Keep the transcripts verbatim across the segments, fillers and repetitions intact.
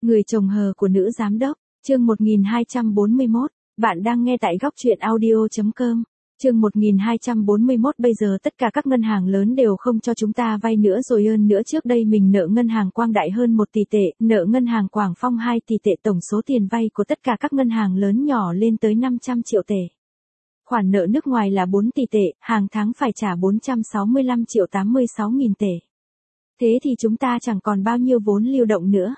Người chồng hờ của nữ giám đốc, chương một nghìn hai trăm bốn mươi mốt, bạn đang nghe tại góc truyện audio chấm com. Chương một nghìn hai trăm bốn mươi mốt Bây giờ tất cả các ngân hàng lớn đều không cho chúng ta vay nữa rồi, hơn nữa trước đây mình nợ ngân hàng Quang Đại hơn một tỷ tệ, nợ ngân hàng Quảng Phong hai tỷ tệ, tổng số tiền vay của tất cả các ngân hàng lớn nhỏ lên tới năm trăm triệu tệ. Khoản nợ nước ngoài là bốn tỷ tệ, hàng tháng phải trả bốn trăm sáu mươi lăm triệu tám mươi sáu nghìn tệ. Thế thì chúng ta chẳng còn bao nhiêu vốn lưu động nữa.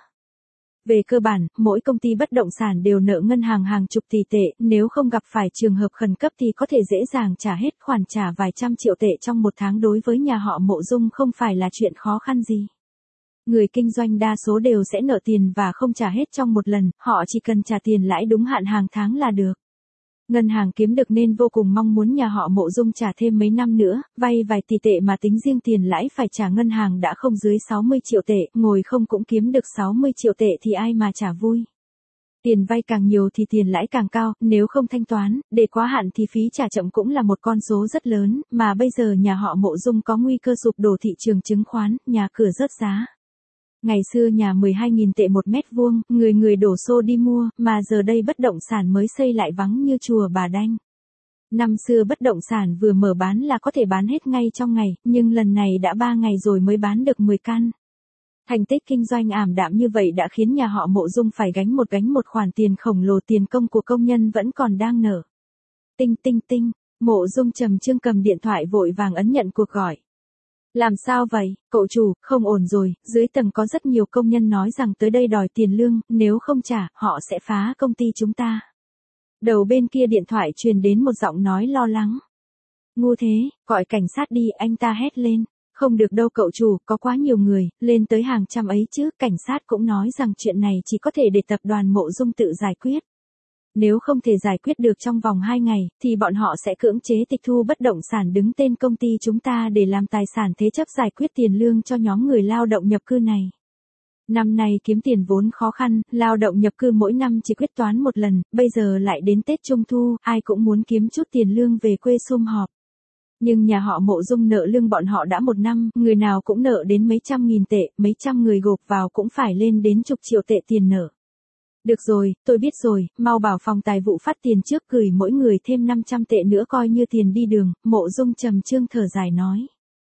Về cơ bản, mỗi công ty bất động sản đều nợ ngân hàng hàng chục tỷ tệ, nếu không gặp phải trường hợp khẩn cấp thì có thể dễ dàng trả hết khoản trả vài trăm triệu tệ trong một tháng, đối với nhà họ Mộ Dung không phải là chuyện khó khăn gì. Người kinh doanh đa số đều sẽ nợ tiền và không trả hết trong một lần, họ chỉ cần trả tiền lãi đúng hạn hàng tháng là được. Ngân hàng kiếm được nên vô cùng mong muốn nhà họ Mộ Dung trả thêm mấy năm nữa, vay vài tỷ tệ mà tính riêng tiền lãi phải trả ngân hàng đã không dưới sáu mươi triệu tệ, ngồi không cũng kiếm được sáu mươi triệu tệ thì ai mà trả vui. Tiền vay càng nhiều thì tiền lãi càng cao, nếu không thanh toán, để quá hạn thì phí trả chậm cũng là một con số rất lớn, mà bây giờ nhà họ Mộ Dung có nguy cơ sụp đổ thị trường chứng khoán, nhà cửa rớt giá. Ngày xưa nhà mười hai nghìn tệ một mét vuông, người người đổ xô đi mua, mà giờ đây bất động sản mới xây lại vắng như chùa Bà Đanh. Năm xưa bất động sản vừa mở bán là có thể bán hết ngay trong ngày, nhưng lần này đã ba ngày rồi mới bán được mười căn. Thành tích kinh doanh ảm đạm như vậy đã khiến nhà họ Mộ Dung phải gánh một gánh một khoản tiền khổng lồ, tiền công của công nhân vẫn còn đang nợ. Tinh tinh tinh, Mộ Dung Trầm Trương cầm điện thoại vội vàng ấn nhận cuộc gọi. Làm sao vậy, cậu chủ, không ổn rồi, dưới tầng có rất nhiều công nhân nói rằng tới đây đòi tiền lương, nếu không trả, họ sẽ phá công ty chúng ta. Đầu bên kia điện thoại truyền đến một giọng nói lo lắng. Ngu thế, gọi cảnh sát đi, anh ta hét lên. Không được đâu cậu chủ, có quá nhiều người, lên tới hàng trăm ấy chứ, cảnh sát cũng nói rằng chuyện này chỉ có thể để tập đoàn Mộ Dung tự giải quyết. Nếu không thể giải quyết được trong vòng hai ngày, thì bọn họ sẽ cưỡng chế tịch thu bất động sản đứng tên công ty chúng ta để làm tài sản thế chấp giải quyết tiền lương cho nhóm người lao động nhập cư này. Năm nay kiếm tiền vốn khó khăn, lao động nhập cư mỗi năm chỉ quyết toán một lần, bây giờ lại đến Tết Trung Thu, ai cũng muốn kiếm chút tiền lương về quê sum họp. Nhưng nhà họ Mộ Dung nợ lương bọn họ đã một năm, người nào cũng nợ đến mấy trăm nghìn tệ, mấy trăm người gộp vào cũng phải lên đến chục triệu tệ tiền nợ. Được rồi, tôi biết rồi, mau bảo phòng tài vụ phát tiền trước, gửi mỗi người thêm năm trăm tệ nữa coi như tiền đi đường, Mộ Dung Trầm Trương thở dài nói.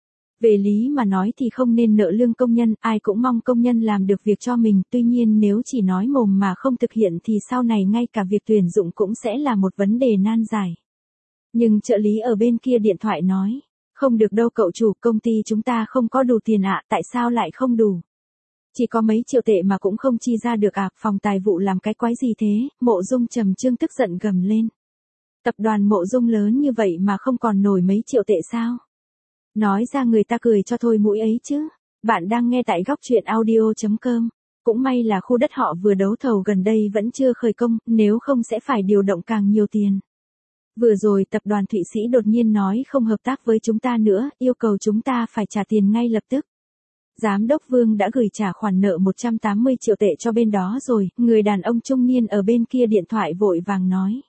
Về lý mà nói thì không nên nợ lương công nhân, ai cũng mong công nhân làm được việc cho mình, tuy nhiên nếu chỉ nói mồm mà không thực hiện thì sau này ngay cả việc tuyển dụng cũng sẽ là một vấn đề nan giải. Nhưng trợ lý ở bên kia điện thoại nói, không được đâu cậu chủ, công ty chúng ta không có đủ tiền ạ, tại sao lại không đủ? Chỉ có mấy triệu tệ mà cũng không chi ra được à, phòng tài vụ làm cái quái gì thế, Mộ Dung Trầm Trương tức giận gầm lên. Tập đoàn Mộ Dung lớn như vậy mà không còn nổi mấy triệu tệ sao? Nói ra người ta cười cho thôi mũi ấy chứ. Bạn đang nghe tại góc truyện audio chấm com. Cũng may là khu đất họ vừa đấu thầu gần đây vẫn chưa khởi công, nếu không sẽ phải điều động càng nhiều tiền. Vừa rồi tập đoàn Thụy Sĩ đột nhiên nói không hợp tác với chúng ta nữa, yêu cầu chúng ta phải trả tiền ngay lập tức. Giám đốc Vương đã gửi trả khoản nợ một trăm tám mươi triệu tệ cho bên đó rồi, người đàn ông trung niên ở bên kia điện thoại vội vàng nói.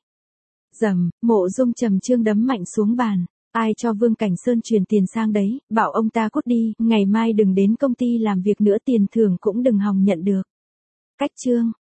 Dầm, Mộ Dung Trầm Trương đấm mạnh xuống bàn. Ai cho Vương Cảnh Sơn truyền tiền sang đấy, bảo ông ta cút đi, ngày mai đừng đến công ty làm việc nữa, tiền thưởng cũng đừng hòng nhận được. Cách chương.